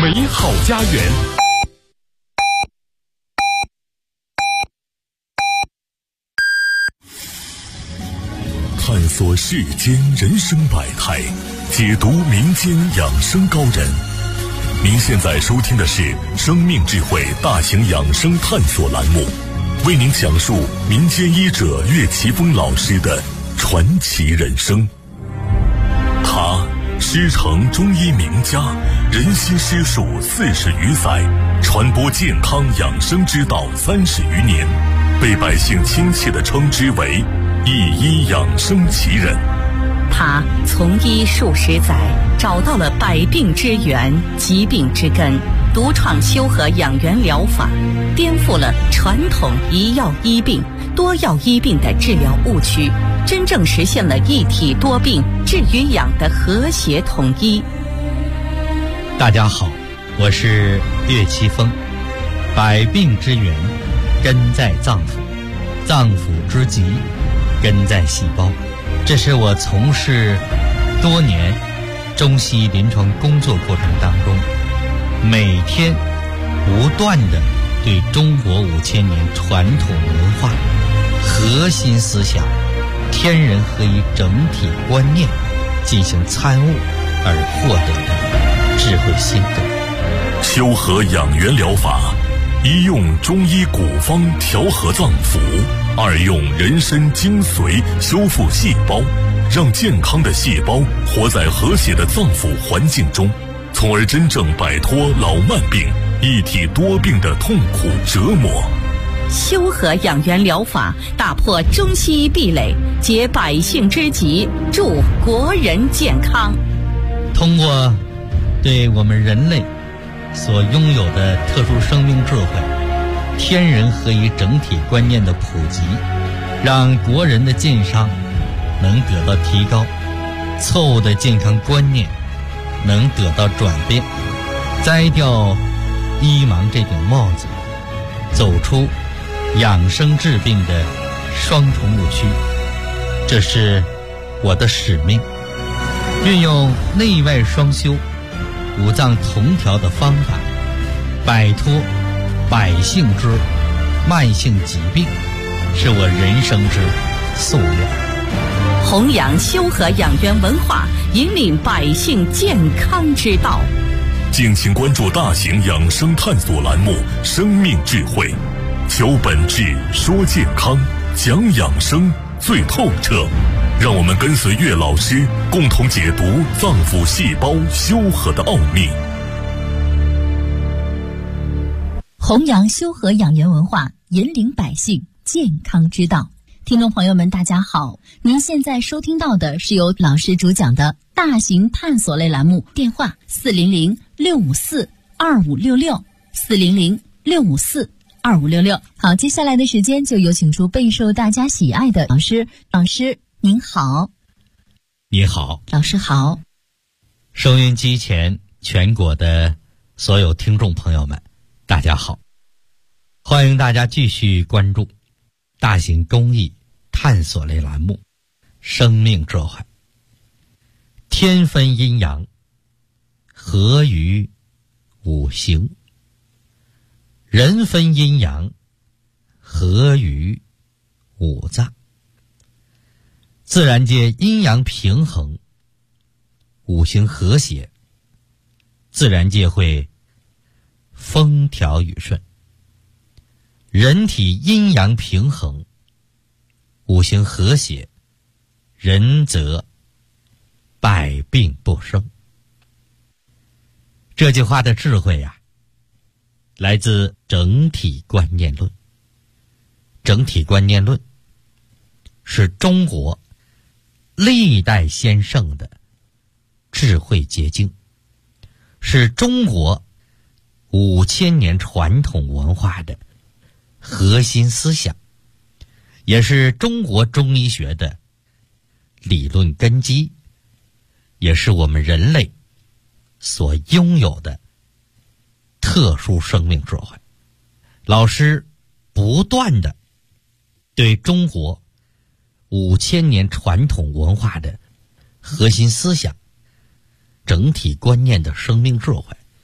美好家园。探索世间人生百态，解读民间养生高人。您现在收听的是生命智慧大型养生探索栏目，为您讲述民间医者岳奇峰老师的传奇人生。他师承中医名家，人心师术40余载，传播健康养生之道30余年，被百姓亲切地称之为一医养生奇人。 他从医数十载，找到了百病之源、疾病之根，独创修和养元疗法，颠覆了传统一药医病、多药医病的治疗误区，真正实现了一体多病、治与养的和谐统一。 大家好，我是岳奇峰。百病之源根在脏腑，脏腑之疾根在细胞。这是我从事多年中西医临床工作过程当中，每天不断地对中国5000年传统文化核心思想天人合一整体观念进行参悟而获得的智慧心得。 修和养元疗法，一用中医古方调和脏腑，二用人参精髓修复细胞，让健康的细胞活在和谐的脏腑环境中，从而真正摆脱老慢病、一体多病的痛苦折磨。 修和养元疗法打破中西医壁垒，解百姓之急，助国人健康。 通过对我们人类所拥有的特殊生命智慧、天人合一整体观念的普及，让国人的健康能得到提高，错误的健康观念能得到转变，摘掉医盲这顶帽子，走出养生治病的双重误区。这是我的使命，运用内外双修、五脏同调的方法，摆脱百姓之慢性疾病，是我人生之夙愿。 弘扬修和养元文化，引领百姓健康之道。 敬请关注大型养生探索栏目《生命智慧》，求本质，说健康，讲养生最透彻。让我们跟随岳老师，共同解读脏腑细胞修和的奥秘。 弘扬修和养元文化，引领百姓健康之道。听众朋友们大家好，您现在收听到的是由老师主讲的大型探索类栏目，电话400-654-2566 400-654-2566。好，接下来的时间就有请出备受大家喜爱的老师。老师您好。 你好。 老师好。 收音机前全国的所有听众朋友们大家好，欢迎大家继续关注大型公益探索类栏目《生命智慧》。天分阴阳，合于五行；人分阴阳，合于五脏。自然界阴阳平衡，五行和谐，自然界会风调雨顺。人体阴阳平衡，五行和谐，人则百病不生。这句话的智慧呀，来自整体观念论。整体观念论是中国历代先圣的智慧结晶，是中国5000年传统文化的核心思想，也是中国中医学的理论根基，也是我们人类所拥有的特殊生命智慧。老师不断地对中国5000年传统文化的核心思想、整体观念的生命智慧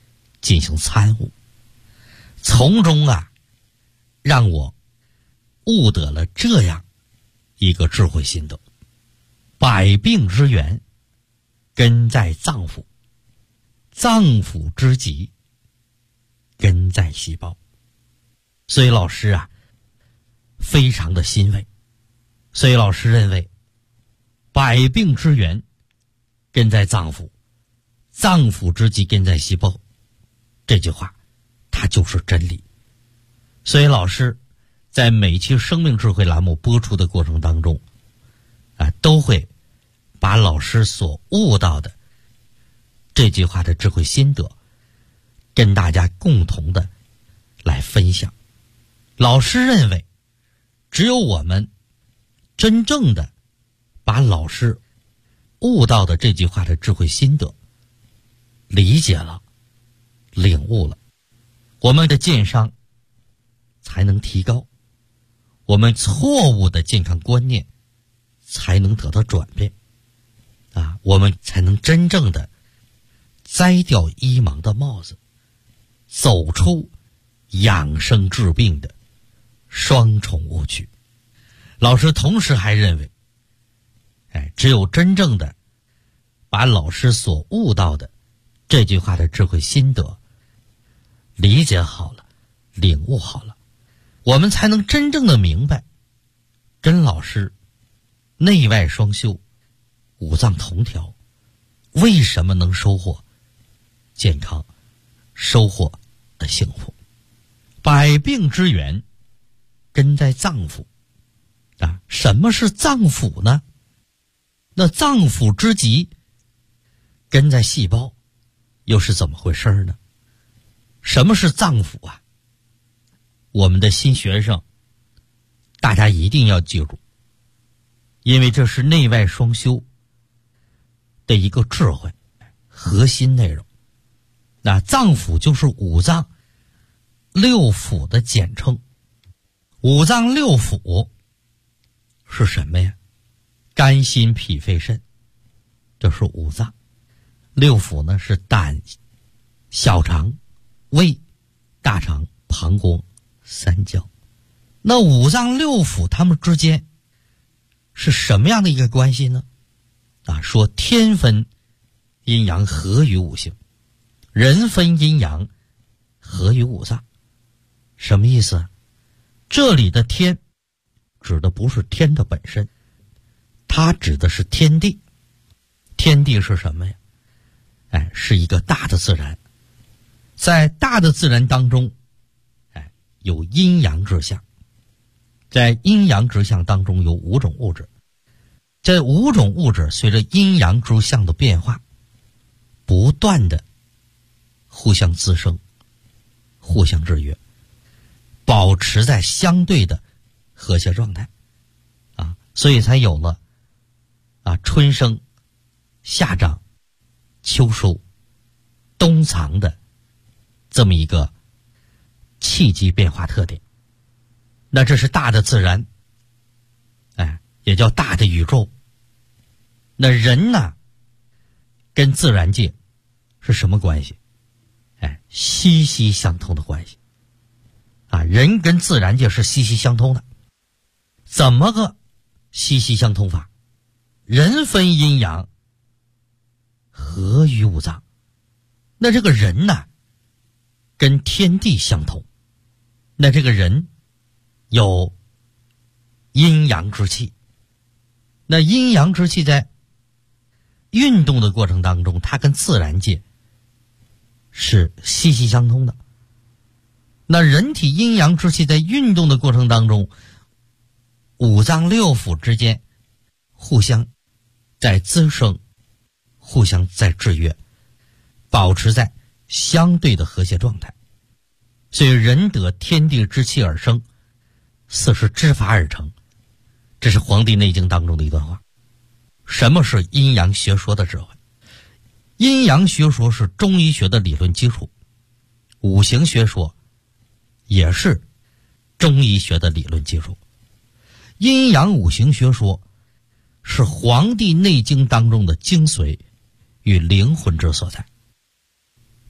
进行参悟，从中让我悟得了这样一个智慧心得：百病之源根在脏腑，脏腑之疾根在细胞。所以老师非常的欣慰。所以老师认为，百病之源根在脏腑，脏腑之疾根在细胞，这句话它就是真理。所以老师在每期生命智慧栏目播出的过程当中都会把老师所悟到的这句话的智慧心得跟大家共同的来分享。老师认为，只有我们真正的把老师悟到的这句话的智慧心得理解了、领悟了，我们的健商才能提高，我们错误的健康观念才能得到转变我们才能真正的摘掉医盲的帽子，走出养生治病的双重误区。老师同时还认为，只有真正的把老师所悟到的这句话的智慧心得理解好了、领悟好了，我们才能真正的明白跟老师内外双修、五脏同调为什么能收获健康、收获的幸福。百病之源根在脏腑什么是脏腑呢？那脏腑之疾根在细胞，又是怎么回事呢？什么是脏腑我们的新学生大家一定要记住，因为这是内外双修的一个智慧核心内容。那脏腑就是五脏六腑的简称。五脏六腑是什么呀？肝心脾肺肾，这是五脏。六腑呢是胆、小肠、胃、大肠、膀胱、三焦。那五脏六腑它们之间是什么样的一个关系呢？说天分阴阳合于五行，人分阴阳合于五脏。什么意思？这里的天指的不是天的本身，它指的是天地。天地是什么呀？是一个大的自然。在大的自然当中有阴阳之象，在阴阳之象当中有五种物质，这五种物质随着阴阳之象的变化不断的互相滋生、互相制约，保持在相对的和谐状态所以才有了春生、夏长、秋收、冬藏的这么一个气机变化特点。那这是大的自然也叫大的宇宙。那人呢跟自然界是什么关系？息息相通的关系人跟自然界是息息相通的。怎么个息息相通法？人分阴阳合于五脏。那这个人呢跟天地相同，那这个人有阴阳之气。那阴阳之气在运动的过程当中，它跟自然界是息息相通的。那人体阴阳之气在运动的过程当中，五脏六腑之间互相在滋生，互相在制约，保持在相对的和谐状态。所以人得天地之气而生，四时之法而成。这是《黄帝内经》当中的一段话。什么是阴阳学说的智慧？阴阳学说是中医学的理论基础，五行学说也是中医学的理论基础。阴阳五行学说是《黄帝内经》当中的精髓与灵魂之所在。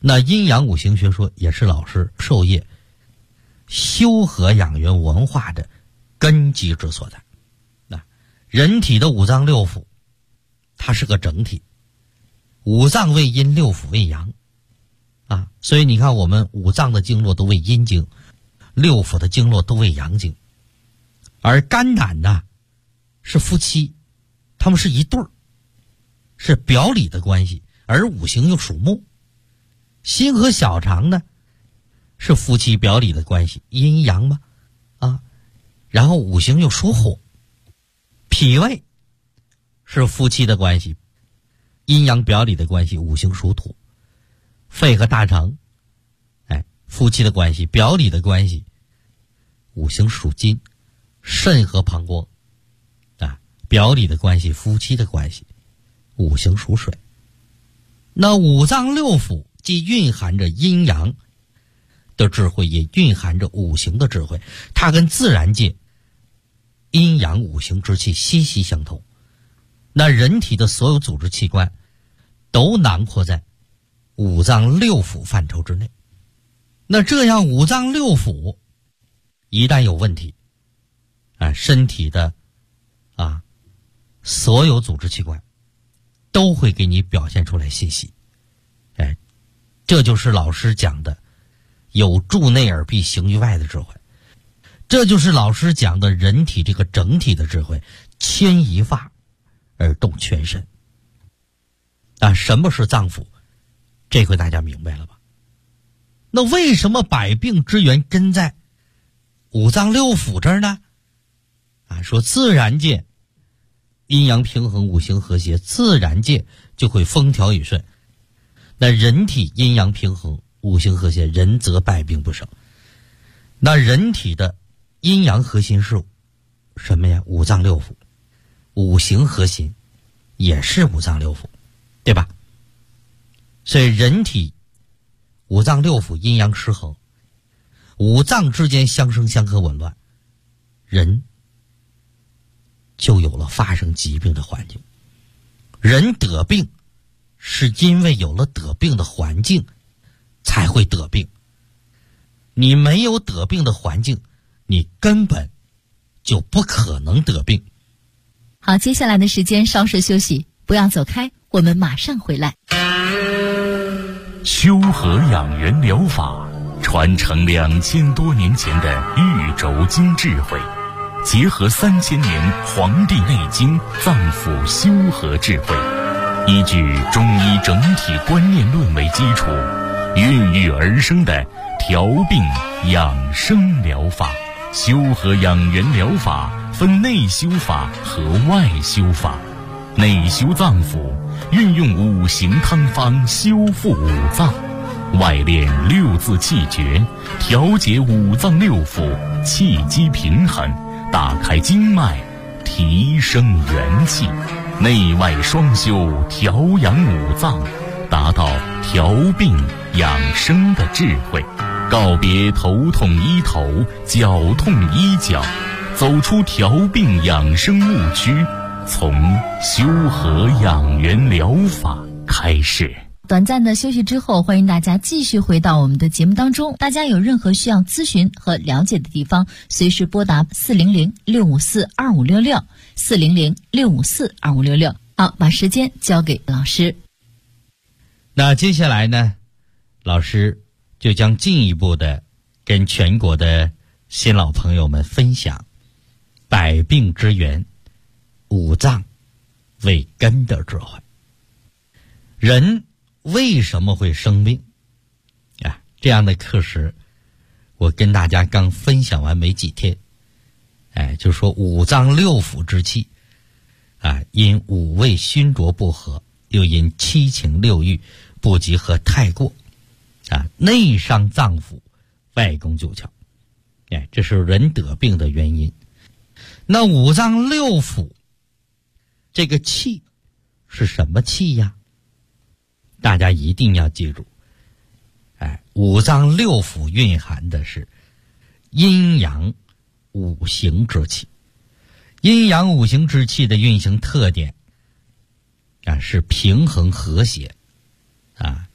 那阴阳五行学说也是老师授业修和养元文化的根基之所在。那人体的五脏六腑它是个整体，五脏为阴，六腑为阳啊，所以你看我们五脏的经络都为阴经，六腑的经络都为阳经。而肝胆呢是夫妻，他们是一对儿，是表里的关系，而五行又属木。心和小肠呢是夫妻表里的关系，阴阳嘛啊，然后五行又属火。脾胃是夫妻的关系，阴阳表里的关系，五行属土。肺和大肠夫妻的关系，表里的关系，五行属金。肾和膀胱表里的关系，夫妻的关系，五行属水。那五脏六腑既蕴含着阴阳的智慧，也蕴含着五行的智慧，它跟自然界阴阳五行之气息息相通。那人体的所有组织器官都囊括在五脏六腑范畴之内。那这样五脏六腑一旦有问题身体的所有组织器官都会给你表现出来信息。这就是老师讲的有助内而必行于外的智慧，这就是老师讲的人体这个整体的智慧，牵一发而动全身。什么是脏腑？这回大家明白了吧？那为什么百病之源真在五脏六腑这儿呢？说自然界阴阳平衡，五行和谐，自然界就会风调雨顺。那人体阴阳平衡，五行和谐，人则百病不生。那人体的阴阳核心是什么呀？五脏六腑。五行核心也是五脏六腑，对吧？所以人体五脏六腑阴阳失衡，五脏之间相生相克紊乱，人就有了发生疾病的环境。人得病是因为有了得病的环境才会得病，你没有得病的环境，你根本就不可能得病。 好，接下来的时间稍事休息，不要走开，我们马上回来。 修和养元疗法传承2000多年前的玉轴经智慧，结合3000年《黄帝内经》脏腑修和智慧，依据中医整体观念论为基础，孕育而生的调病养生疗法。修和养元疗法分内修法和外修法。内修脏腑，运用五行汤方修复五脏；外练六字气诀，调节五脏六腑，气机平衡，打开经脉，提升元气。内外双修，调养五脏，达到调病养生的智慧。告别头痛医头，脚痛医脚，走出调病养生误区，从修和养元疗法开始。 短暂的休息之后，欢迎大家继续回到我们的节目当中。大家有任何需要咨询和了解的地方，随时拨打400-654-2566 400-654-2566。好，把时间交给老师。 那接下来呢，老师就将进一步的跟全国的新老朋友们分享百病之源，五脏为根的智慧。人为什么会生病这样的课时我跟大家刚分享完没几天，就说五脏六腑之气因五味熏浊不和，又因七情六欲不及和太过内伤脏腑，外攻九窍，这是人得病的原因。那五脏六腑这个气是什么气呀？大家一定要记住，五脏六腑蕴含的是阴阳五行之气。阴阳五行之气的运行特点是平衡和谐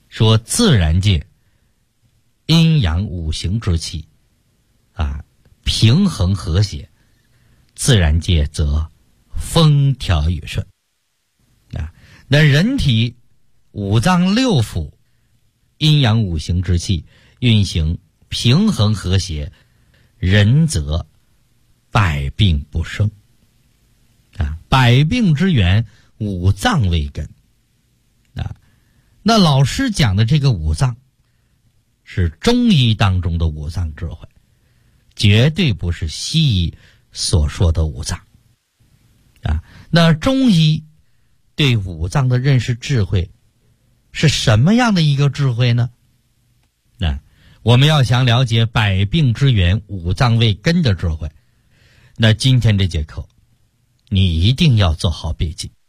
说自然界阴阳五行之气平衡和谐，自然界则风调雨顺那人体五脏六腑阴阳五行之气运行平衡和谐，人则百病不生百病之源五脏为根那老师讲的这个五脏是中医当中的五脏智慧，绝对不是西医所说的五脏那中医对五脏的认识智慧是什么样的一个智慧呢？我们要想了解百病之源五脏为根的智慧，那今天这节课你一定要做好笔记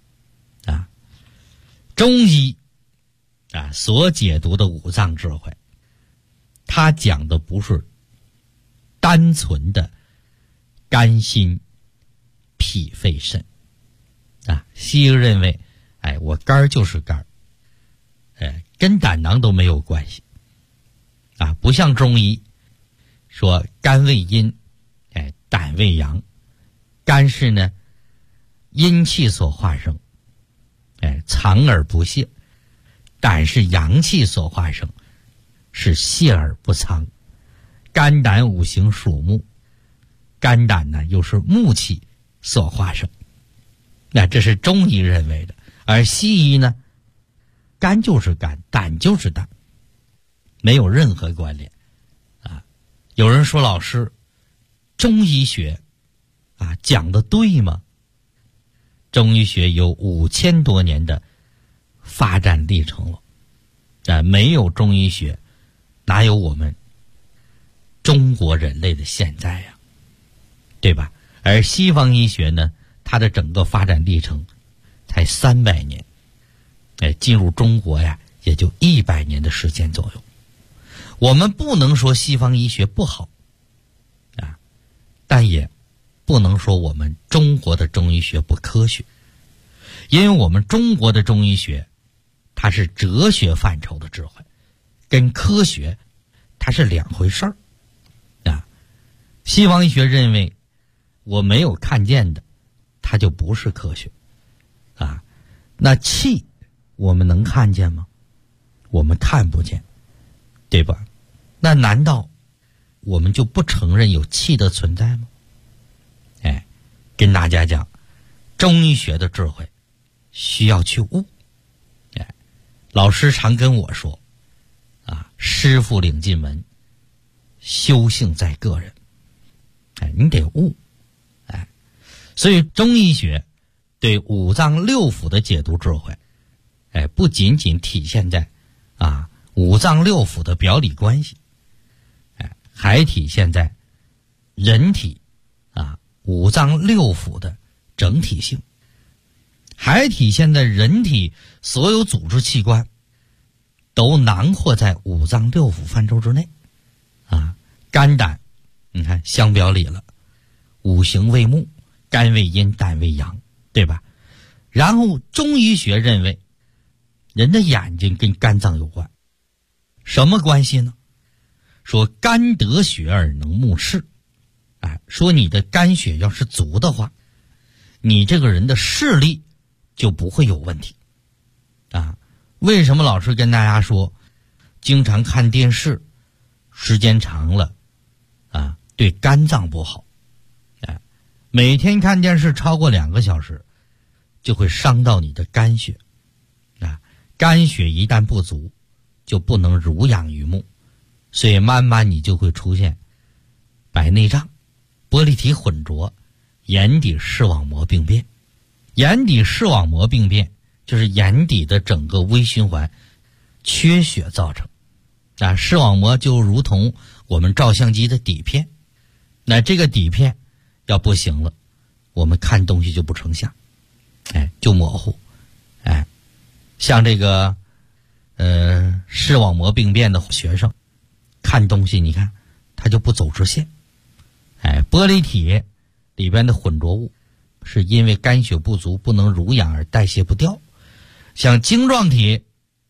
中医所解读的五脏智慧，它讲的不是单纯的肝心脾肺肾西医认为我肝就是肝跟胆囊都没有关系不像中医说肝为阴胆为阳，肝是呢阴气所化生藏而不泄，胆是阳气所化生，是泄而不藏。肝胆五行属木，肝胆呢又是木气所化生，那这是中医认为的。而西医呢，肝就是肝，胆就是胆，没有任何关联有人说老师，中医学讲的对吗？中医学有5000多年的发展历程了没有中医学哪有我们中国人类的现在呀，对吧？而西方医学呢，它的整个发展历程才300年进入中国呀也就100年的时间左右。我们不能说西方医学不好但也不能说我们中国的中医学不科学，因为我们中国的中医学它是哲学范畴的智慧，跟科学它是两回事儿西方医学认为我没有看见的它就不是科学那气我们能看见吗？我们看不见，对吧？那难道我们就不承认有气的存在吗？跟大家讲，中医学的智慧需要去悟老师常跟我说师傅领进门，修行在个人你得悟所以中医学对五脏六腑的解读智慧不仅仅体现在五脏六腑的表里关系还体现在人体五脏六腑的整体性，还体现在人体所有组织器官都囊括在五脏六腑范畴之内肝胆你看相表里了，五行为木，肝为阴，胆为阳，对吧？然后中医学认为人的眼睛跟肝脏有关，什么关系呢？说肝得血而能目视说你的肝血要是足的话，你这个人的视力就不会有问题为什么老师跟大家说经常看电视时间长了对肝脏不好每天看电视超过2个小时就会伤到你的肝血肝血一旦不足就不能濡养于目，所以慢慢你就会出现白内障、玻璃体混浊、眼底视网膜病变。眼底视网膜病变就是眼底的整个微循环缺血造成视网膜就如同我们照相机的底片，那这个底片要不行了，我们看东西就不成像就模糊像这个视网膜病变的学生看东西你看他就不走直线玻璃体里边的混浊物是因为肝血不足不能濡养而代谢不掉，像晶状体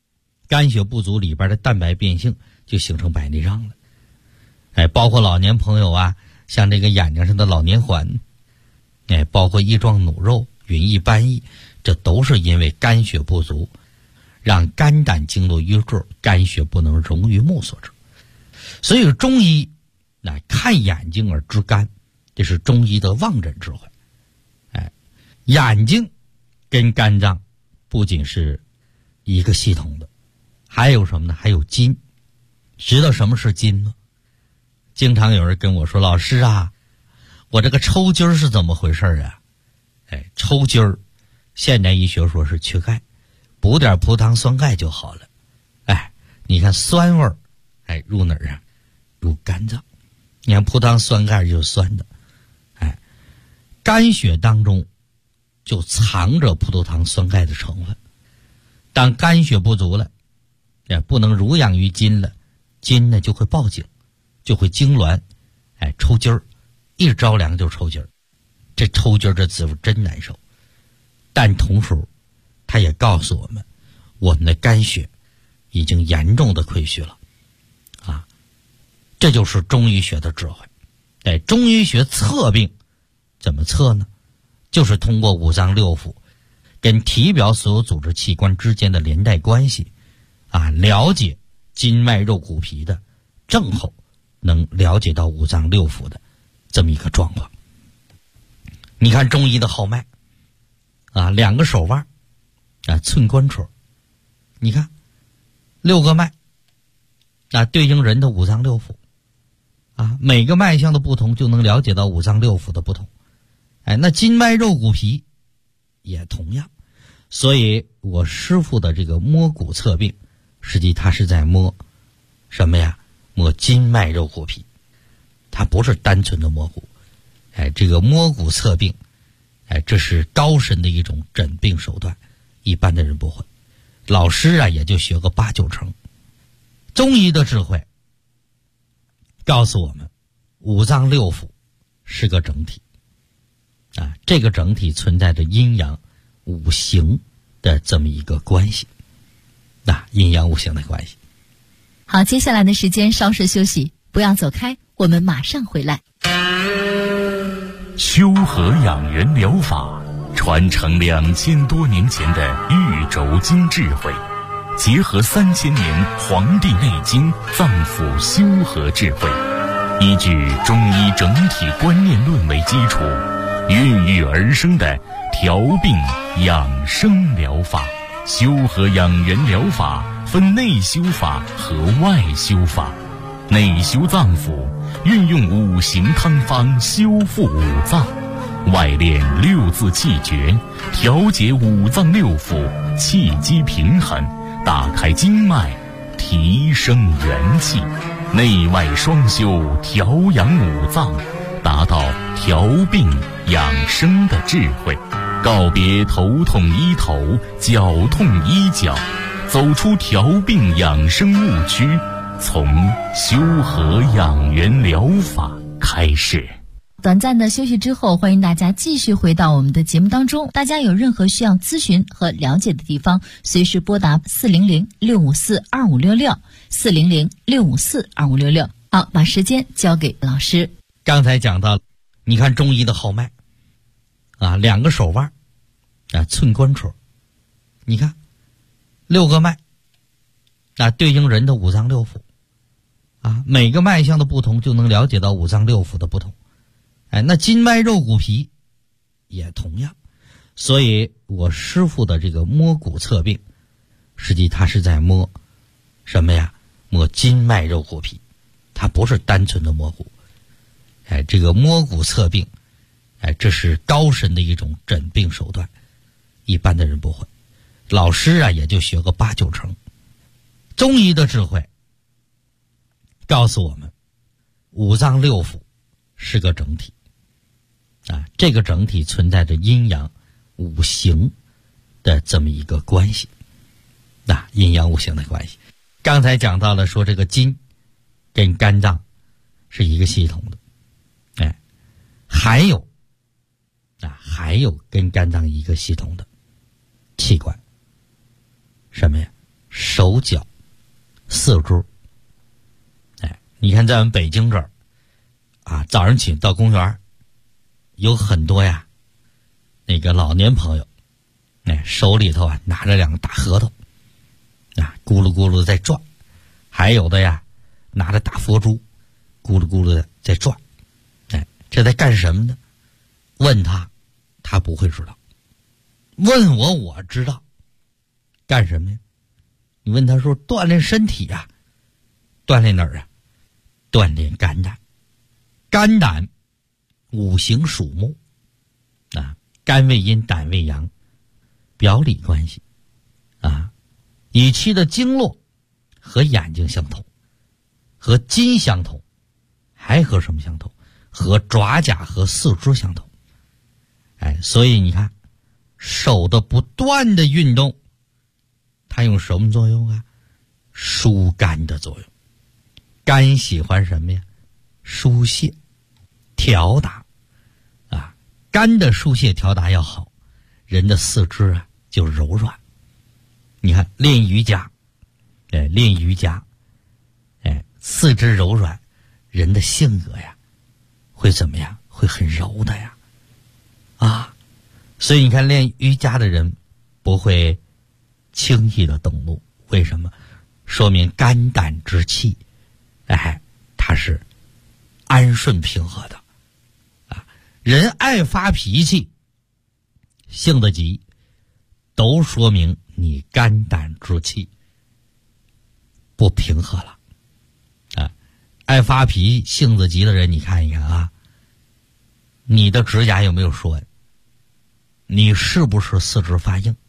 肝血不足里边的蛋白变性，就形成白内障了。包括老年朋友啊，像这个眼睛上的老年环，包括翼状弩肉、云翳斑翳，这都是因为肝血不足，让肝胆经络淤滞，肝血不能溶于目所致。所以中医看眼睛而治肝，这是中医的望诊智慧。眼睛跟肝脏不仅是一个系统的，还有什么呢？还有筋。知道什么是筋吗？经常有人跟我说，老师啊，我这个抽筋是怎么回事啊？抽筋儿，现代医学说是缺钙，补点葡萄糖酸钙就好了。你看酸味儿，入哪儿啊？入肝脏。你看葡萄糖酸钙就是酸的，肝血当中就藏着葡萄糖酸钙的成分。当肝血不足了，不能濡养于筋了，筋呢就会报警，就会痉挛，抽筋儿，一着凉就抽筋儿。这抽筋儿这滋味真难受。但同时它也告诉我们，我们的肝血已经严重的亏虚了这就是中医学的智慧。中医学测病怎么测呢？就是通过五脏六腑跟体表所有组织器官之间的连带关系了解筋脉肉骨皮的症候，能了解到五脏六腑的这么一个状况。你看中医的号脉两个手腕寸关戳，你看6个脉对应人的五脏六腑每个脉象的不同就能了解到五脏六腑的不同。那筋脉肉骨皮也同样。所以我师父的这个摸骨测病，实际他是在摸什么呀？摸筋脉肉骨皮，他不是单纯的摸骨。这个摸骨测病，这是高深的一种诊病手段，一般的人不会。老师也就学个8、9成。中医的智慧告诉我们，五脏六腑是个整体这个整体存在着阴阳五行的这么一个关系阴阳五行的关系。 好，接下来的时间稍事休息，不要走开，我们马上回来。 修和养元疗法传承2000多年前的玉轴经智慧，结合3000年《黄帝内经》脏腑修和智慧，依据中医整体观念论为基础，孕育而生的调病养生疗法。修和养元疗法分内修法和外修法。内修脏腑，运用五行汤方修复五脏；外练6字气诀，调节五脏六腑，气机平衡，打开经脉，提升元气。内外双修，调养五脏，达到调病养生的智慧。告别头痛医头，脚痛医脚，走出调病养生误区，从修和养元疗法开始。 短暂的休息之后，欢迎大家继续回到我们的节目当中。大家有任何需要咨询和了解的地方，随时拨打400-654-2566 400-654-2566。好，把时间交给老师。 刚才讲到，你看中医的号脉2个手腕寸关戳，你看6个脉对应人的五脏六腑每个脉象的不同就能了解到五脏六腑的不同。那筋脉肉骨皮也同样。所以我师父的这个摸骨测病，实际他是在摸什么呀？摸筋脉肉骨皮，他不是单纯的摸骨。这个摸骨测病，这是高深的一种诊病手段，一般的人不会。老师也就学个8、9成。中医的智慧告诉我们，五脏六腑是个整体这个整体存在着阴阳五行的这么一个关系阴阳五行的关系。刚才讲到了说这个筋跟肝脏是一个系统的，还有跟肝脏一个系统的器官，什么呀？ 手脚四肢。你看在我们北京这儿啊，早上起到公园有很多呀那个老年朋友，手里头啊拿着两个大核桃啊，咕噜咕噜在转，还有的呀拿着大佛珠，咕噜咕噜的在转。这在干什么呢？问他不会知道，问我知道。干什么呀？你问他说锻炼身体啊。锻炼哪儿啊？锻炼肝胆。肝胆五行属木啊，肝为阴，胆为阳，表里关系啊。乙期的经络和眼睛相同，和筋相同，还和什么相同？和爪甲和四肢相同。所以你看手的不断的运动，它用什么作用啊？疏肝的作用。肝喜欢什么呀？疏泄调达啊。肝的疏泄调达要好，人的四肢啊就柔软。你看练瑜伽，四肢柔软，人的性格呀会怎么样？会很柔的呀啊。所以你看练瑜伽的人不会轻易的动怒，为什么？说明肝胆之气它是安顺平和的啊。人爱发脾气，性子急，都说明你肝胆之气不平和了啊。爱发脾气性子急的人，你看一看啊，你的指甲有没有疏纹？你是不是四肢发硬？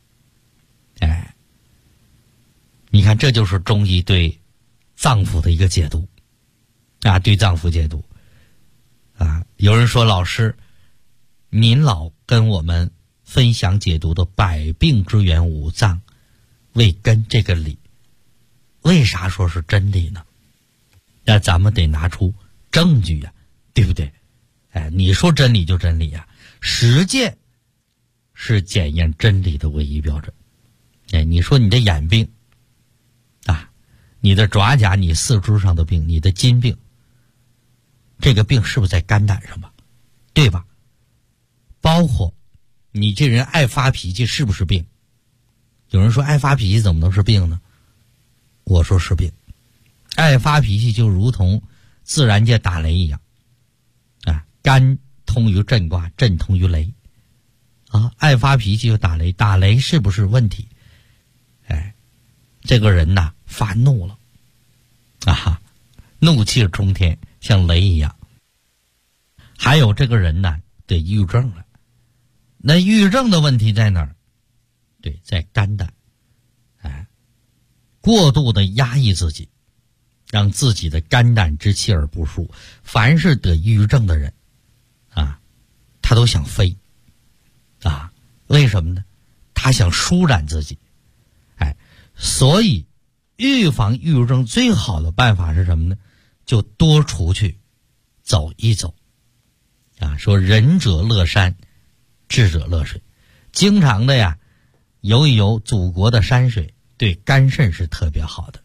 你看这就是中医对脏腑的一个解读啊，对脏腑解读啊。有人说老师您老跟我们分享解读的百病之源五脏为根这个理，为啥说是真理呢？那咱们得拿出证据呀，对不对？你说真理就真理呀，实践是检验真理的唯一标准。你说你的眼病啊，你的爪甲，你四肢上的病，你的筋病，这个病是不是在肝胆上吧？对吧？包括你这人爱发脾气是不是病？有人说爱发脾气怎么能是病呢？我说是病。爱发脾气就如同自然界打雷一样啊，肝通于震卦，震通于雷啊，爱发脾气就打雷，打雷是不是问题？这个人呐发怒了啊，怒气冲天，像雷一样。还有这个人呢得抑郁症了。那抑郁症的问题在哪儿？对，在肝胆。过度的压抑自己，让自己的肝胆之气而不舒。凡是得抑郁症的人啊，他都想飞啊。为什么呢？他想舒展自己。所以预防抑郁症最好的办法是什么呢？就多出去走一走啊。说仁者乐山，智者乐水，经常的呀游一游祖国的山水，对肝肾是特别好的。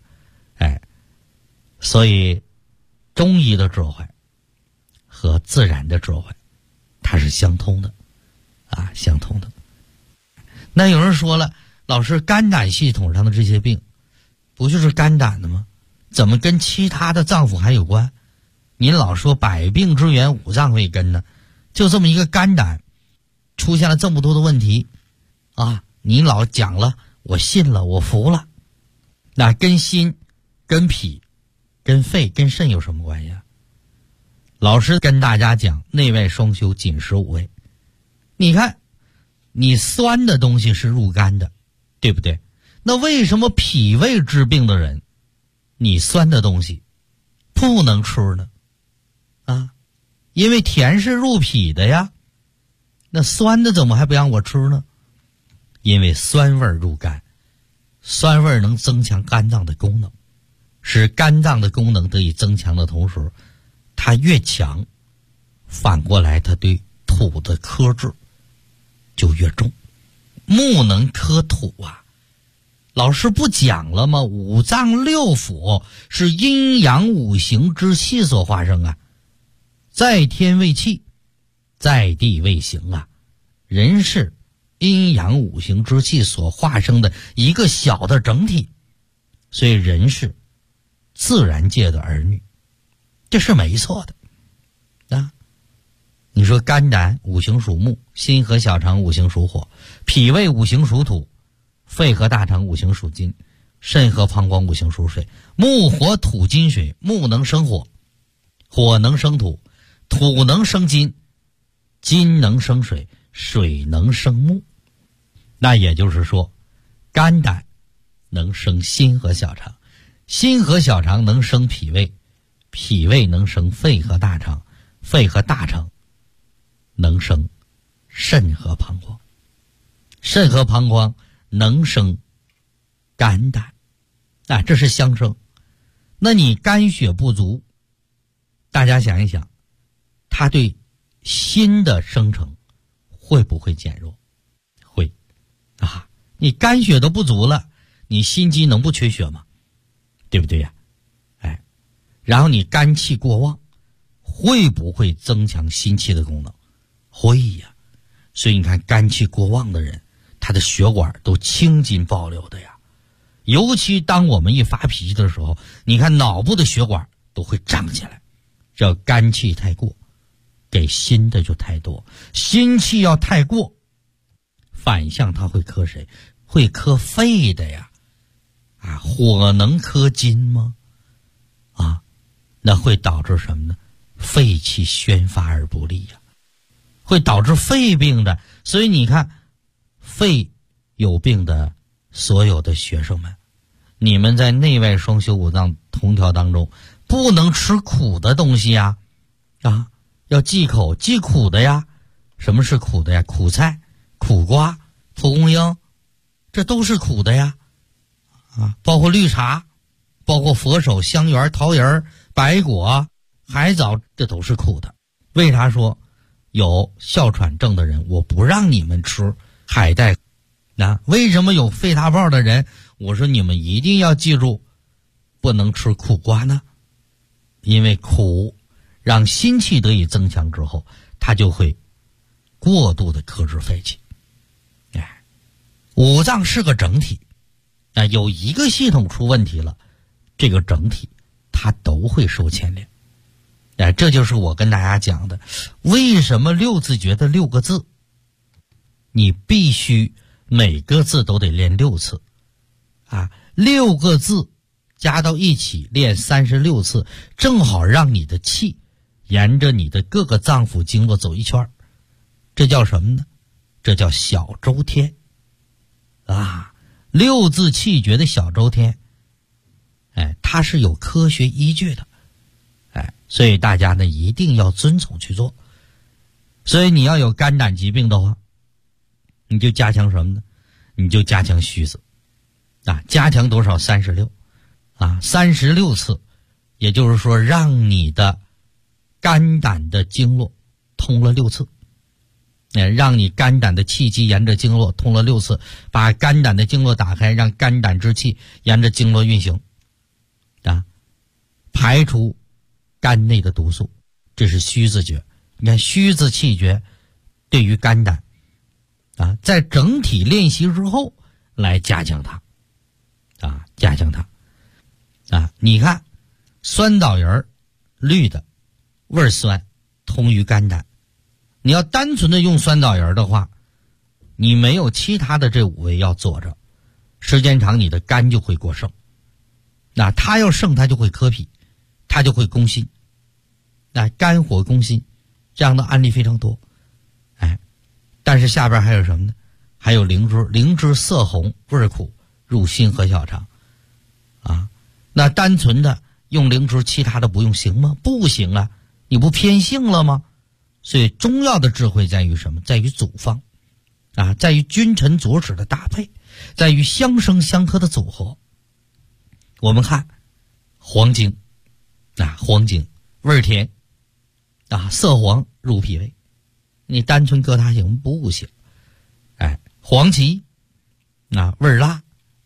所以中医的智慧和自然的智慧它是相通的啊，相通的。那有人说了，老师，肝胆系统上的这些病不就是肝胆的吗？怎么跟其他的脏腑还有关？您老说百病之源五脏为根呢，就这么一个肝胆出现了这么多的问题啊！您老讲了，我信了，我服了。那跟心、跟脾、跟肺、跟肾有什么关系啊？老师跟大家讲，内外双修，紧实五味。你看，你酸的东西是入肝的，对不对？那为什么脾胃治病的人，你酸的东西不能吃呢？啊，因为甜是入脾的呀，那酸的怎么还不让我吃呢？因为酸味入肝，酸味能增强肝脏的功能，使肝脏的功能得以增强的同时，它越强，反过来它对土的克制就越重。木能克土啊， 老师不讲了吗？五脏六腑是阴阳五行之气所化生啊，在天为气，在地为形啊。人是阴阳五行之气所化生的一个小的整体，所以人是自然界的儿女，这是没错的啊。你说肝胆五行属木，心和小肠五行属火，脾胃五行属土，肺和大肠五行属金，肾和膀胱五行属水。木火土金水，木能生火，火能生土，土能生金，金能生水，水能生木。那也就是说，肝胆能生心和小肠，心和小肠能生脾胃，脾胃能生肺和大肠，肺和大肠能生肾和膀胱，肾和膀胱能生肝胆啊，这是相生。那你肝血不足，大家想一想，它对心的生成会不会减弱？会啊，你肝血都不足了，你心肌能不缺血吗？对不对呀？哎，然后你肝气过旺，会不会增强心气的功能？会呀。所以你看肝气过旺的人，他的血管都青筋暴流的呀。尤其当我们一发脾气的时候，你看脑部的血管都会胀起来，这肝气太过，给心的就太多。心气要太过，反向它会克谁？会克肺的呀。啊，火能克金吗？啊，那会导致什么呢？肺气宣发而不利呀，会导致肺病的。所以你看，肺有病的所有的学生们，你们在内外双修五脏同调当中，不能吃苦的东西呀，啊，要忌口，忌苦的呀。什么是苦的呀？苦菜、苦瓜、蒲公英，这都是苦的呀。啊，包括绿茶，包括佛手、香橼、桃仁、白果、海藻，这都是苦的。为啥说有哮喘症的人我不让你们吃海带？那为什么有肺大泡的人我说你们一定要记住不能吃苦瓜呢？因为苦让心气得以增强之后，它就会过度的克制肺气。哎，五脏是个整体，有一个系统出问题了，这个整体它都会受牵连。哎，这就是我跟大家讲的，为什么六字诀的6个字，你必须每个字都得练6次啊，6个字加到一起练36次，正好让你的气沿着你的各个脏腑经络走一圈。这叫什么呢？这叫小周天啊，6字气诀的小周天，哎，它是有科学依据的，哎，所以大家呢一定要遵从去做。所以你要有肝胆疾病的话，你就加强什么呢？你就加强虚字啊，加强多少？36啊，36次，也就是说让你的肝胆的经络通了6次。让你肝胆的气机沿着经络通了6次，把肝胆的经络打开，让肝胆之气沿着经络运行啊，排除肝内的毒素，这是虚字诀。你看虚字气诀对于肝胆啊，在整体练习之后来加强它啊，加强它啊。你看酸枣仁绿的味酸，通于肝胆。你要单纯的用酸枣仁的话，你没有其他的这5味要做着，时间长你的肝就会过剩，那它要剩它就会克脾，它就会攻心，那肝火攻心这样的案例非常多。哎，但是下边还有什么呢？还有灵芝，灵芝色红味苦，入心和小肠啊。那单纯的用灵芝，其他的不用行吗？不行啊，你不偏性了吗？所以中药的智慧在于什么？在于组方啊，在于君臣佐使的搭配，在于相生相克的组合。我们看黄精啊，黄精味甜啊，色黄入脾胃，你单纯搁它行不行？哎，黄芪啊，味辣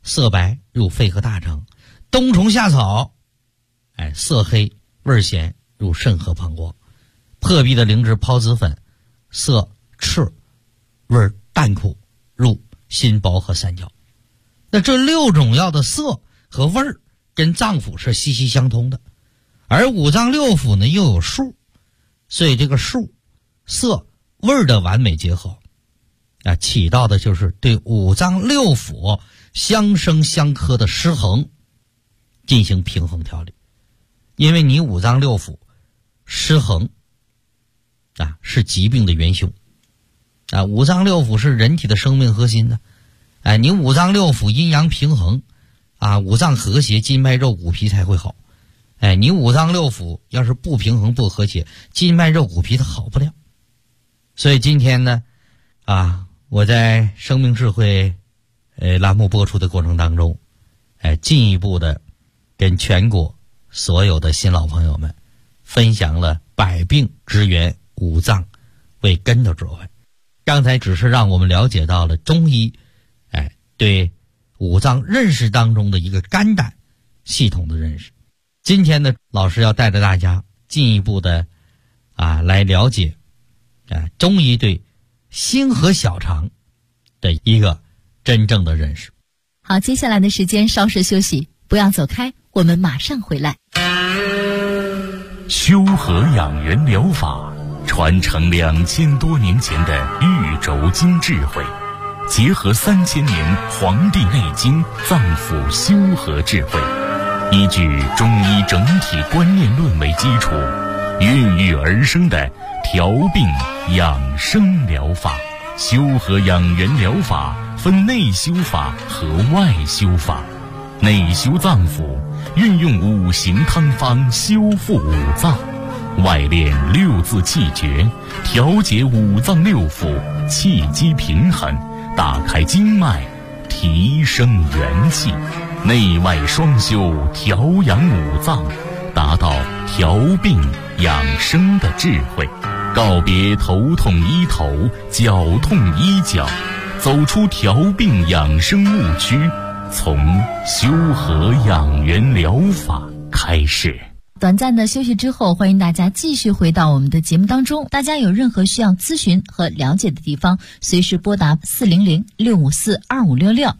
色白入肺和大肠；冬虫夏草，色黑味咸入肾和膀胱；破壁的灵芝孢子粉，色赤味淡苦入心包和三焦。那这6种药的色和味儿跟脏腑是息息相通的，而五脏六腑呢又有数，所以这个数色味儿的完美结合起到的就是对五脏六腑相生相克的失衡进行平衡调理。因为你五脏六腑失衡是疾病的元凶五脏六腑是人体的生命核心呢。你五脏六腑阴阳平衡五脏和谐，筋脉肉骨皮才会好。你五脏六腑要是不平衡不和谐，筋脉肉骨皮它好不了。所以今天呢我在生命智慧栏目播出的过程当中进一步的跟全国所有的新老朋友们分享了百病之源五脏为根的智慧。刚才只是让我们了解到了中医对五脏认识当中的一个肝胆系统的认识。今天呢，老师要带着大家进一步的来了解中医对心和小肠的一个真正的认识。 好，接下来的时间稍事休息，不要走开，我们马上回来。 修和养元疗法传承2000多年前的玉轴经智慧，结合3000年《黄帝内经》脏腑修和智慧，依据中医整体观念论为基础，孕育而生的调病养生疗法。修和养元疗法分内修法和外修法。内修脏腑，运用5行汤方修复五脏；外练6字气诀，调节五脏六腑，气机平衡，打开经脉，提升元气。内外双修，调养五脏，达到调病养生的智慧。告别头痛医头，脚痛医脚，走出调病养生误区，从修和养元疗法开始。 短暂的休息之后，欢迎大家继续回到我们的节目当中。大家有任何需要咨询和了解的地方，随时拨打400-654-2566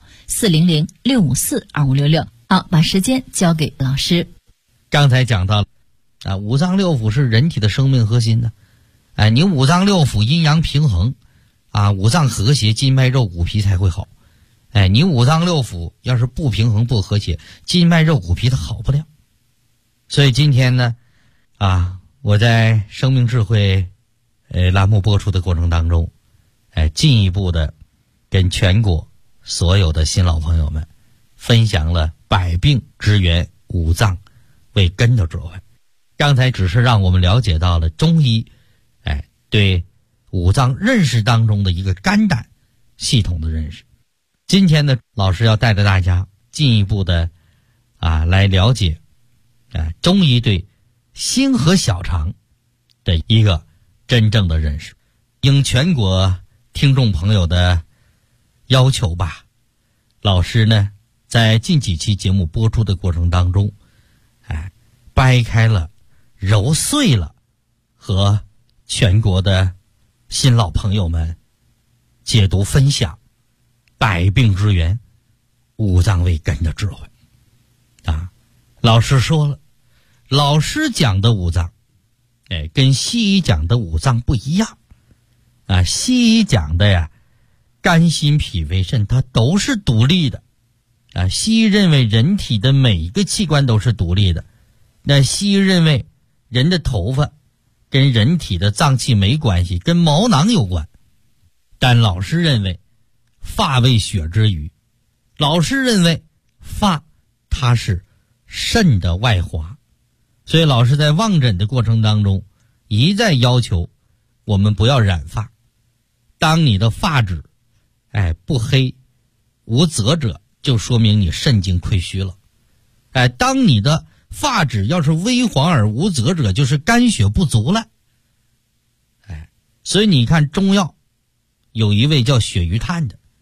400-654-2566。好，把时间交给老师。 刚才讲到五脏六腑是人体的生命核心呢。你五脏六腑阴阳平衡五脏和谐，筋脉肉骨皮才会好。你五脏六腑要是不平衡不和谐，筋脉肉骨皮它好不了。所以今天呢我在生命智慧栏目播出的过程当中进一步的跟全国所有的新老朋友们分享了百病之源五脏为根的智慧。刚才只是让我们了解到了中医对五脏认识当中的一个肝胆系统的认识。今天呢，老师要带着大家进一步的来了解中医对心和小肠的一个真正的认识。应全国听众朋友的要求吧，老师呢在近几期节目播出的过程当中掰开了揉碎了和全国的新老朋友们解读分享百病之源五脏为根的智慧老师说了，老师讲的五脏跟西医讲的五脏不一样西医讲的肝心脾肺肾它都是独立的西医认为人体的每一个器官都是独立的。那西医认为人的头发跟人体的脏器没关系，跟毛囊有关。但老师认为发为血之余，老师认为发它是肾的外华。所以老师在望诊的过程当中一再要求我们不要染发。当你的发质不黑无泽者，就说明你肾经亏虚了。当你的发质要是微黄而无泽者，就是肝血不足了。所以你看中药有一味叫血鱼炭的，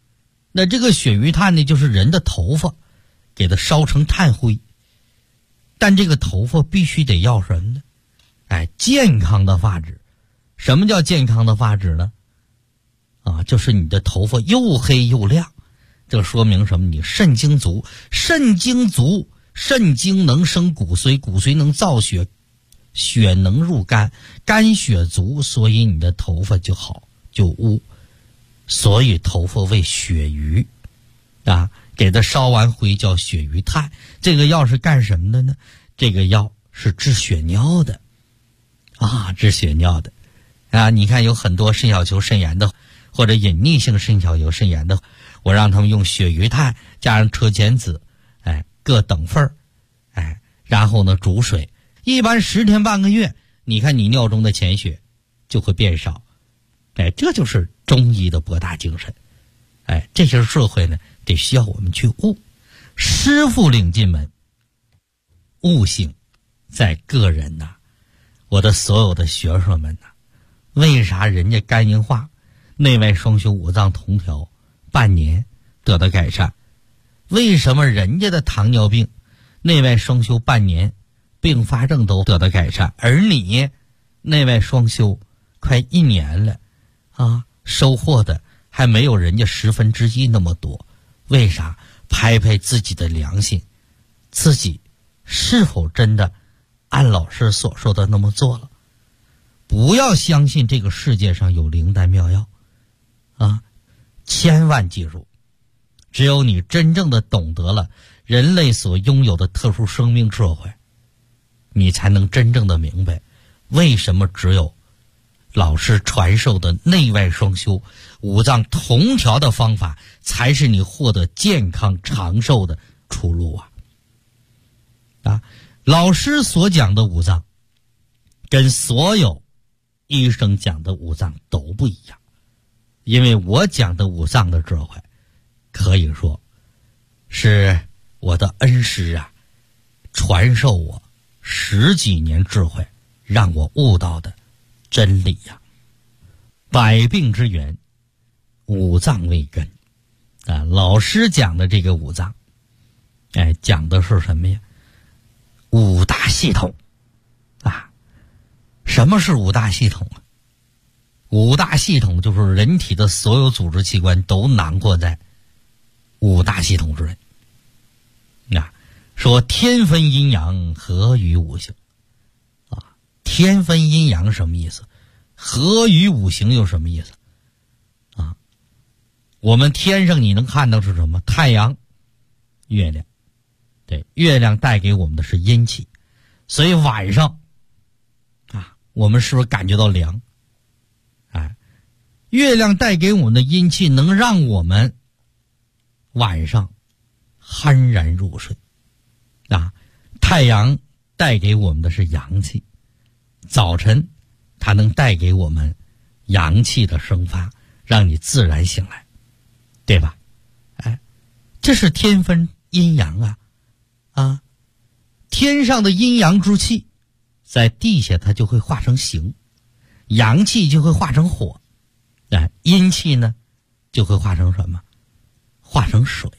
那这个血余炭呢，就是人的头发给它烧成炭灰，但这个头发必须得要什么呢？健康的发质。什么叫健康的发质呢？就是你的头发又黑又亮，这说明什么？你肾精足，肾精足，肾精能生骨髓，骨髓能造血，血能入肝，肝血足，所以你的头发就好就乌。所以头发为血余给它烧完灰叫血余炭。这个药是干什么的呢？这个药是治血尿的治血尿的你看有很多肾小球肾炎的或者隐匿性肾小球肾炎的，我让他们用血余炭加上车前子各等份然后呢煮水，一般10天半个月，你看你尿中的潜血就会变少。这就是中医的博大精深。这些社会呢得需要我们去悟。师父领进门，悟性在个人我的所有的学生们为啥人家肝硬化内外双修五脏同调半年得到改善？为什么人家的糖尿病内外双修半年并发症都得到改善，而你内外双修快1年了收获的还没有人家1/10那么多？为啥？拍拍自己的良心，自己是否真的按老师所说的那么做了？不要相信这个世界上有灵丹妙药千万记住，只有你真正的懂得了人类所拥有的特殊生命智慧，你才能真正的明白为什么只有老师传授的内外双修五脏同调的方法才是你获得健康长寿的出路老师所讲的五脏跟所有医生讲的五脏都不一样，因为我讲的五脏的智慧可以说是我的恩师传授我10几年智慧，让我悟到的真理百病之源，五脏为根老师讲的这个五脏讲的是什么呀？五大系统什么是五大系统五大系统就是人体的所有组织器官都囊括在五大系统之内说天分阴阳合于五行天分阴阳什么意思？合于五行又什么意思我们天上你能看到是什么？太阳、月亮。对，月亮带给我们的是阴气，所以晚上我们是不是感觉到凉？月亮带给我们的阴气能让我们晚上酣然入睡太阳带给我们的是阳气，早晨它能带给我们阳气的生发，让你自然醒来，对吧？这是天分阴阳天上的阴阳之气在地下它就会化成形，阳气就会化成火阴气呢就会化成什么？化成水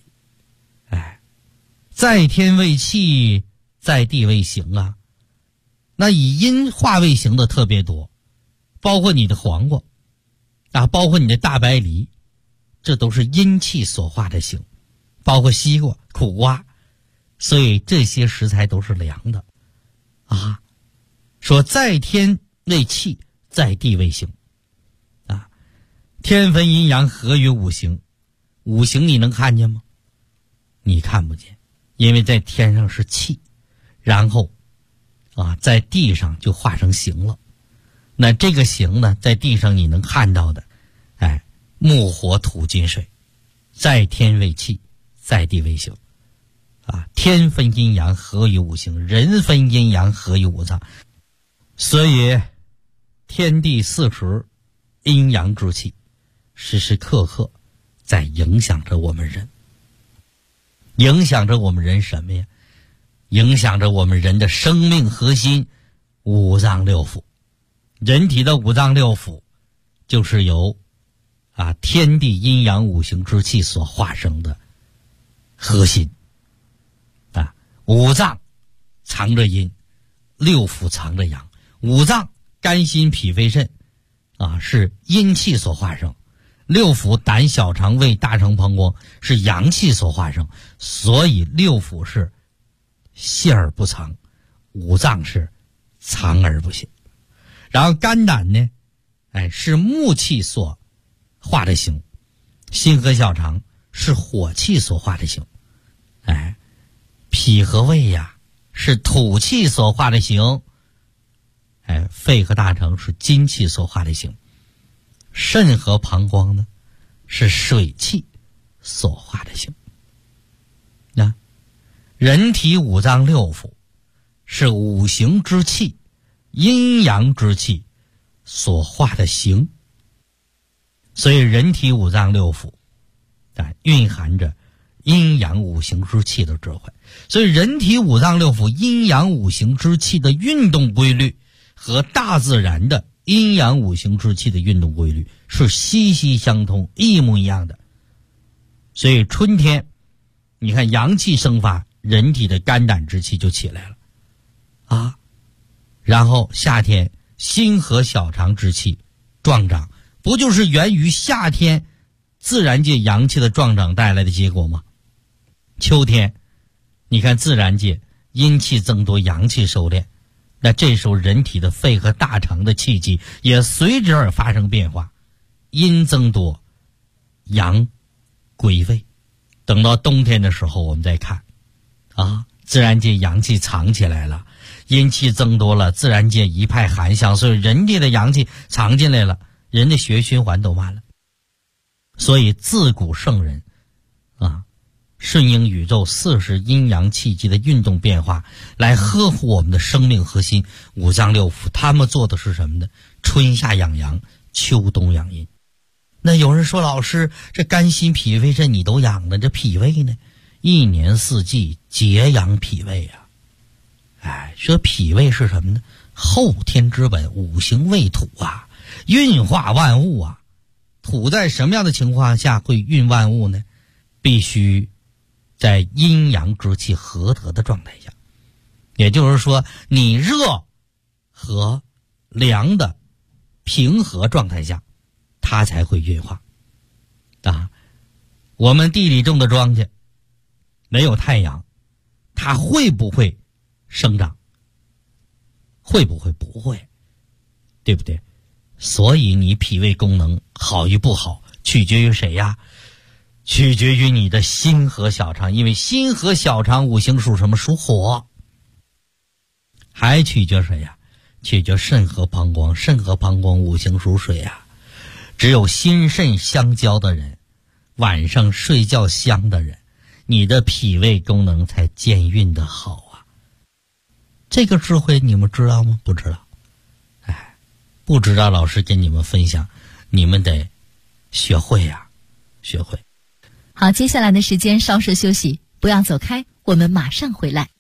在天为气，在地为形那以阴化为形的特别多，包括你的黄瓜包括你的大白梨，这都是阴气所化的形，包括西瓜、苦瓜，所以这些食材都是凉的说在天为气，在地为形天分阴阳合于五行。五行你能看见吗？你看不见，因为在天上是气，然后在地上就化成形了。那这个形呢，在地上你能看到的木火土金水，在天为气，在地为形天分阴阳合于五行，人分阴阳合于五脏。所以天地四时阴阳之气时时刻刻在影响着我们人。影响着我们人什么呀？影响着我们人的生命核心五脏六腑。人体的五脏六腑就是由天地阴阳五行之气所化生的核心。五脏藏着阴，六腑藏着阳。五脏肝心脾肺肾是阴气所化生，六腑胆小肠胃大肠膀胱是阳气所化生，所以六腑是泄而不藏，五脏是藏而不泄。然后肝胆呢是木气所化的形，心和小肠是火气所化的形，脾和胃是土气所化的形，肺和大肠是金气所化的形，肾和膀胱呢是水气所化的形。人体五脏六腑是五行之气、阴阳之气所化的形，所以人体五脏六腑蕴含着阴阳五行之气的智慧。所以人体五脏六腑阴阳五行之气的运动规律和大自然的阴阳五行之气的运动规律是息息相通，一模一样的。所以春天你看阳气生发，人体的肝胆之气就起来了然后夏天心和小肠之气壮长，不就是源于夏天自然界阳气的壮长带来的结果吗？秋天你看自然界阴气增多，阳气收敛，那这时候人体的肺和大肠的气机也随之而发生变化，阴增多，阳归位。等到冬天的时候我们再看自然界阳气藏起来了，阴气增多了，自然界一派寒香，所以人家的阳气藏进来了，人的血液循环都慢了。所以自古圣人顺应宇宙40阴阳气机的运动变化，来呵护我们的生命核心五脏六腑。他们做的是什么呢？春夏养阳，秋冬养阴。那有人说，老师，这肝心脾肺肾你都养了，这脾胃呢？一年四季节养脾胃说脾胃是什么呢？后天之本，五行为土运化万物土在什么样的情况下会运万物呢？必须在阴阳之气合得的状态下，也就是说你热和凉的平和状态下，它才会运化我们地里种的庄稼没有太阳，它会不会生长？会不会？不会，对不对？所以你脾胃功能好与不好取决于谁取决于你的心和小肠，因为心和小肠五行属什么？属火。还取决谁取决肾和膀胱，肾和膀胱五行属水只有心肾相交的人，晚上睡觉香的人，你的脾胃功能才健运的好这个智慧你们知道吗？不知道。不知道老师跟你们分享，你们得学会学会。 好，接下来的时间稍事休息，不要走开，我们马上回来。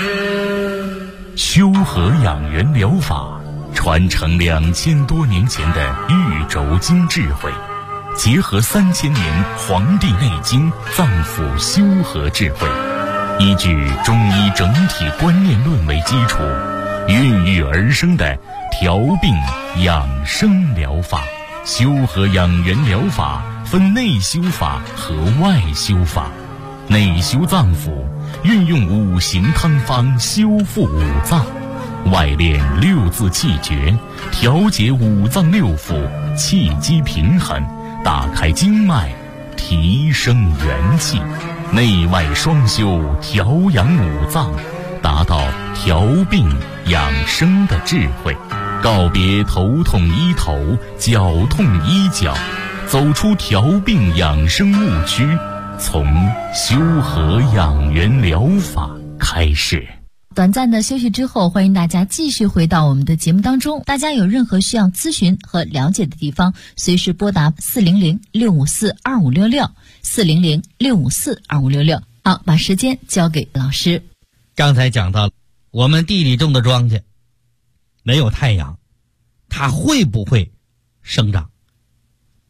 修和养元疗法传承2000多年前的玉轴经智慧，结合3000年《黄帝内经》脏腑修和智慧，依据中医整体观念论为基础，孕育而生的调病养生疗法。修和养元疗法分内修法和外修法。内修脏腑，运用五行汤方修复五脏；外练6字气诀，调节五脏六腑气机平衡，打开经脉，提升元气。内外双修，调养五脏，达到调病养生的智慧。告别头痛医头，脚痛医脚，走出调病养生误区，从修和养元疗法开始。 短暂的休息之后，欢迎大家继续回到我们的节目当中。大家有任何需要咨询和了解的地方，随时拨打400-654-2566 400-654-2566。好，把时间交给老师。 刚才讲到我们地里种的庄稼没有太阳，它会不会生长？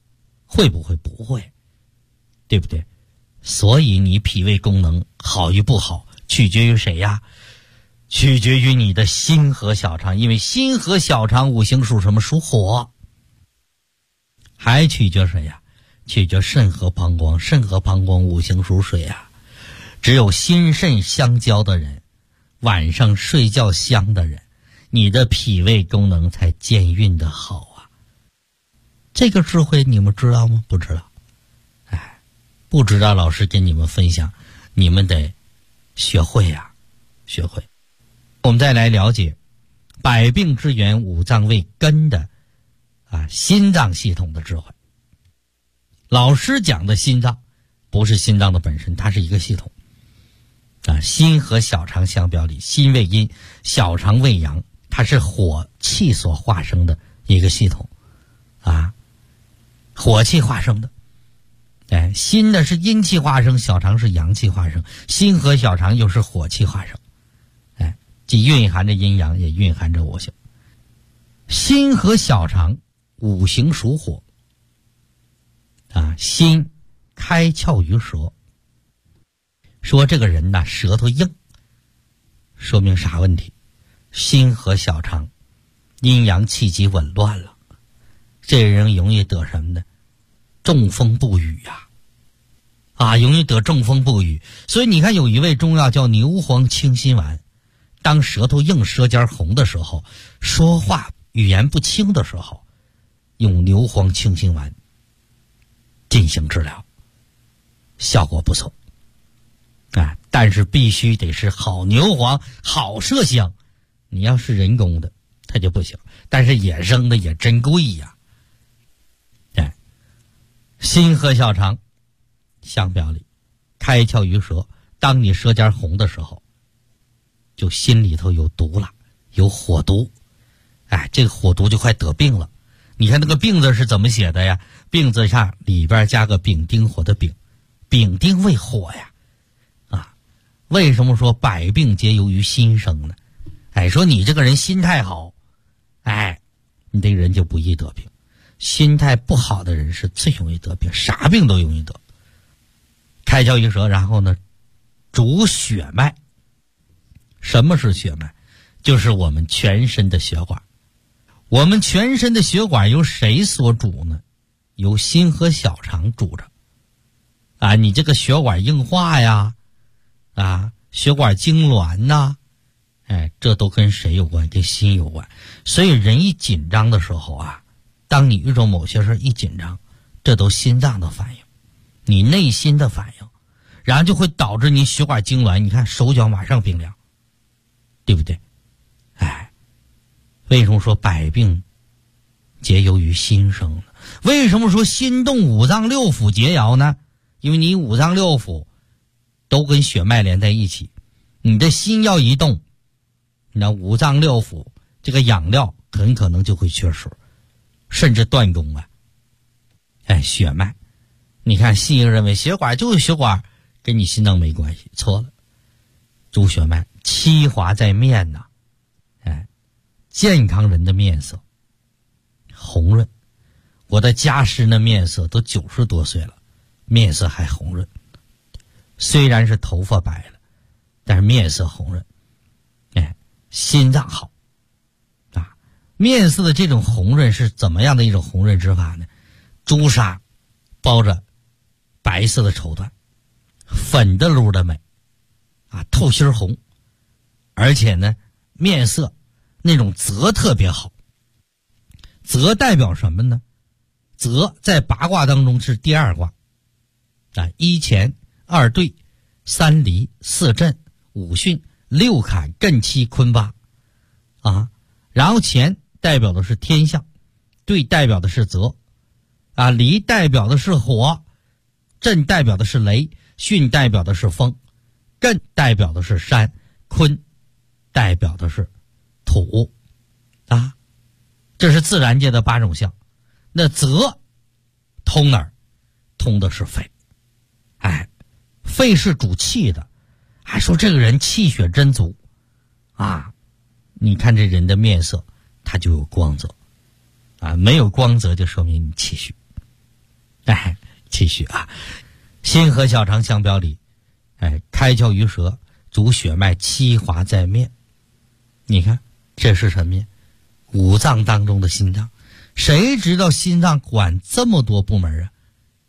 会不会？不会，对不对？所以你脾胃功能好与不好，取决于谁呀？取决于你的心和小肠，因为心和小肠五行属什么？属火。还取决谁呀？取决肾和膀胱，肾和膀胱五行属水啊。只有心肾相交的人，晚上睡觉香的人，你的脾胃功能才健运的好啊。这个智慧你们知道吗？不知道。不知道，老师跟你们分享，你们得学会呀，学会。我们再来了解百病之源五脏为根的心脏系统的智慧。老师讲的心脏不是心脏的本身，它是一个系统心和小肠相表里，心为阴，小肠为阳，它是火气所化生的一个系统火气化生的。心呢是阴气化生，小肠是阳气化生，心和小肠又是火气化生，既蕴含着阴阳，也蕴含着五行。心和小肠五行属火心开窍于舌，说这个人呢舌头硬，说明啥问题？心和小肠阴阳气机紊乱了，这人容易得什么呢？中风不语容易得中风不语。所以你看有一味中药叫牛黄清心丸，当舌头硬舌尖红的时候，说话语言不清的时候，用牛黄清心丸进行治疗，效果不错但是必须得是好牛黄好麝香，你要是人工的它就不行，但是野生的也真贵呀。心和小肠相表里，开窍于舌，当你舌尖红的时候，就心里头有毒了，有火毒这个火毒就快得病了。你看那个病字是怎么写的呀？病字上里边加个丙丁火的丙，丙丁为火呀为什么说百病皆由于心生呢？说你这个人心态好你这个人就不易得病。心态不好的人是最容易得病，啥病都容易得。开窍于舌，然后呢主血脉。什么是血脉？就是我们全身的血管。我们全身的血管由谁所主呢？由心和小肠主着你这个血管硬化呀血管痉挛呐这都跟谁有关？跟心有关。所以人一紧张的时候当你遇到某些事一紧张，这都心脏的反应，你内心的反应，然后就会导致你血管痉挛，你看手脚马上冰凉，对不对？为什么说百病皆由于心生呢？为什么说心动五脏六腑皆爻呢？因为你五脏六腑都跟血脉连在一起，你的心要一动，那五脏六腑这个养料很可能就会缺失，甚至断供血脉。你看西医认为血管就是血管，跟你心脏没关系，错了。主血脉，七华在面健康人的面色红润，我的家师的面色都90多岁了，面色还红润，虽然是头发白了，但是面色红润心脏好面色的这种红润是怎么样的一种红润之法呢？朱砂包着白色的绸缎，粉的噜的美透心红，而且呢面色那种泽特别好。泽代表什么呢？泽在八卦当中是第二卦一乾二兑三离四震五巽六坎艮七坤八然后乾代表的是天象，兑代表的是泽离代表的是火，震代表的是雷，巽代表的是风，艮代表的是山，坤代表的是土这是自然界的8种象。那泽通哪儿？通的是肺肺是主气的，还说这个人气血真足你看这人的面色他就有光泽没有光泽就说明你气虚继续啊，心和小肠相表里，开窍于舌，主血脉，七华在面。你看这是什么呀？五脏当中的心脏。谁知道心脏管这么多部门啊？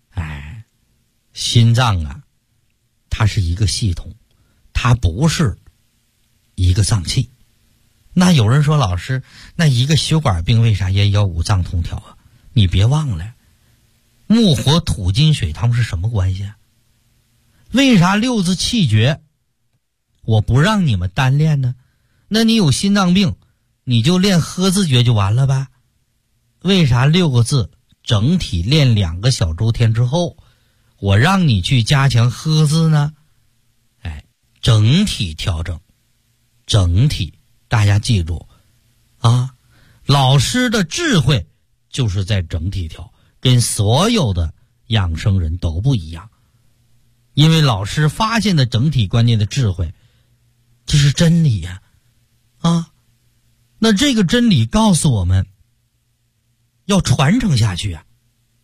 心脏啊，它是一个系统，它不是一个脏器。那有人说，老师，那一个血管病为啥也要五脏通调啊？你别忘了，木火土金水它们是什么关系啊？为啥六字气诀我不让你们单练呢？那你有心脏病你就练喝字诀就完了吧？为啥6个字整体练2个小周天之后，我让你去加强喝字呢？整体调整，整体，大家记住啊，老师的智慧就是在整体调，跟所有的养生人都不一样。因为老师发现的整体观念的智慧，这是真理呀！那这个真理告诉我们要传承下去啊！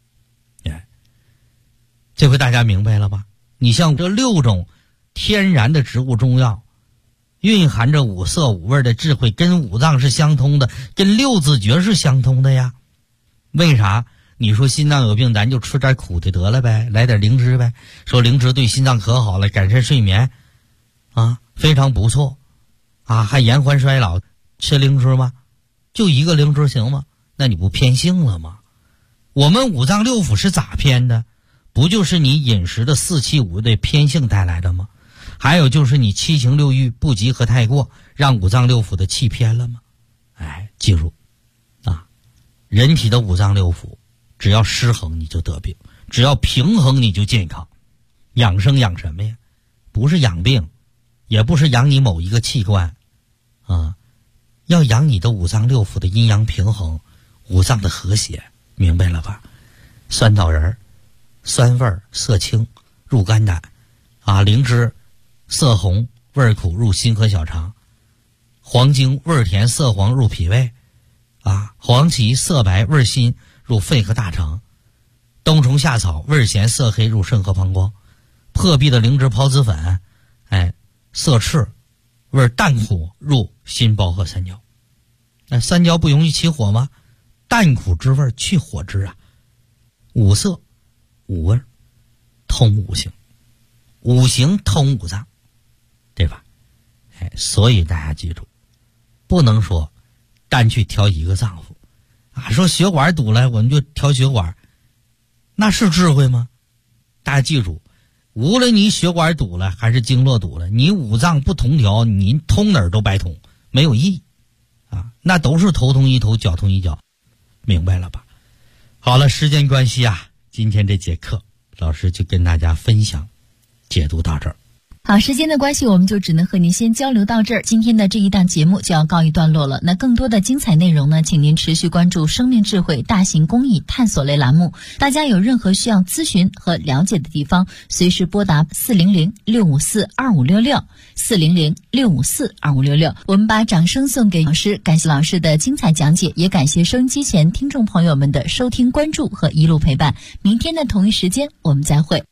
这回大家明白了吧？你像这6种天然的植物中药，蕴含着5色5味的智慧，跟五脏是相通的，跟6字诀是相通的呀。为啥？你说心脏有病，咱就吃点苦的得了呗，来点灵芝呗。说灵芝对心脏可好了，改善睡眠非常不错还延缓衰老。吃灵芝吗？就一个灵芝行吗？那你不偏性了吗？我们五脏六腑是咋偏的？不就是你饮食的4气5的偏性带来的吗？还有就是你7情6欲不及和太过，让五脏六腑的气偏了吗？记住人体的五脏六腑只要失衡你就得病，只要平衡你就健康。养生养什么呀？不是养病，也不是养你某一个器官要养你的五脏六腑的阴阳平衡，五脏的和谐，明白了吧？酸枣仁酸味色清入肝胆灵芝色红味苦入心和小肠，黄精味甜色黄入脾胃黄芪色白味辛入肺和大肠，冬虫夏草味咸色黑入肾和膀胱，破壁的灵芝孢子粉色赤味淡苦入心包和三焦。那三焦不容易起火吗？淡苦之味去火之五色五味通五行，五行通五脏，对吧？所以大家记住，不能说单去调一个脏腑说血管堵了我们就调血管，那是智慧吗？大家记住，无论你血管堵了还是经络堵了，你五脏不同调，你通哪儿都白通，没有意义那都是头痛医头，脚痛医脚，明白了吧？好了，时间关系今天这节课老师就跟大家分享解读到这儿。 好，时间的关系我们就只能和您先交流到这儿，今天的这一档节目就要告一段落了。那更多的精彩内容呢，请您持续关注生命智慧大型公益探索类栏目。大家有任何需要咨询和了解的地方，随时拨打400-654-2566 400-654-2566。我们把掌声送给老师，感谢老师的精彩讲解，也感谢收音机前听众朋友们的收听关注和一路陪伴。明天的同一时间我们再会。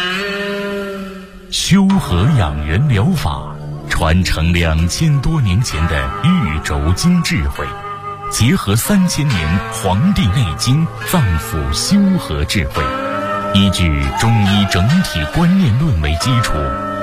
修和养元疗法传承2000多年前的玉轴经智慧，结合3000年《黄帝内经》脏腑修和智慧，依据中医整体观念论为基础，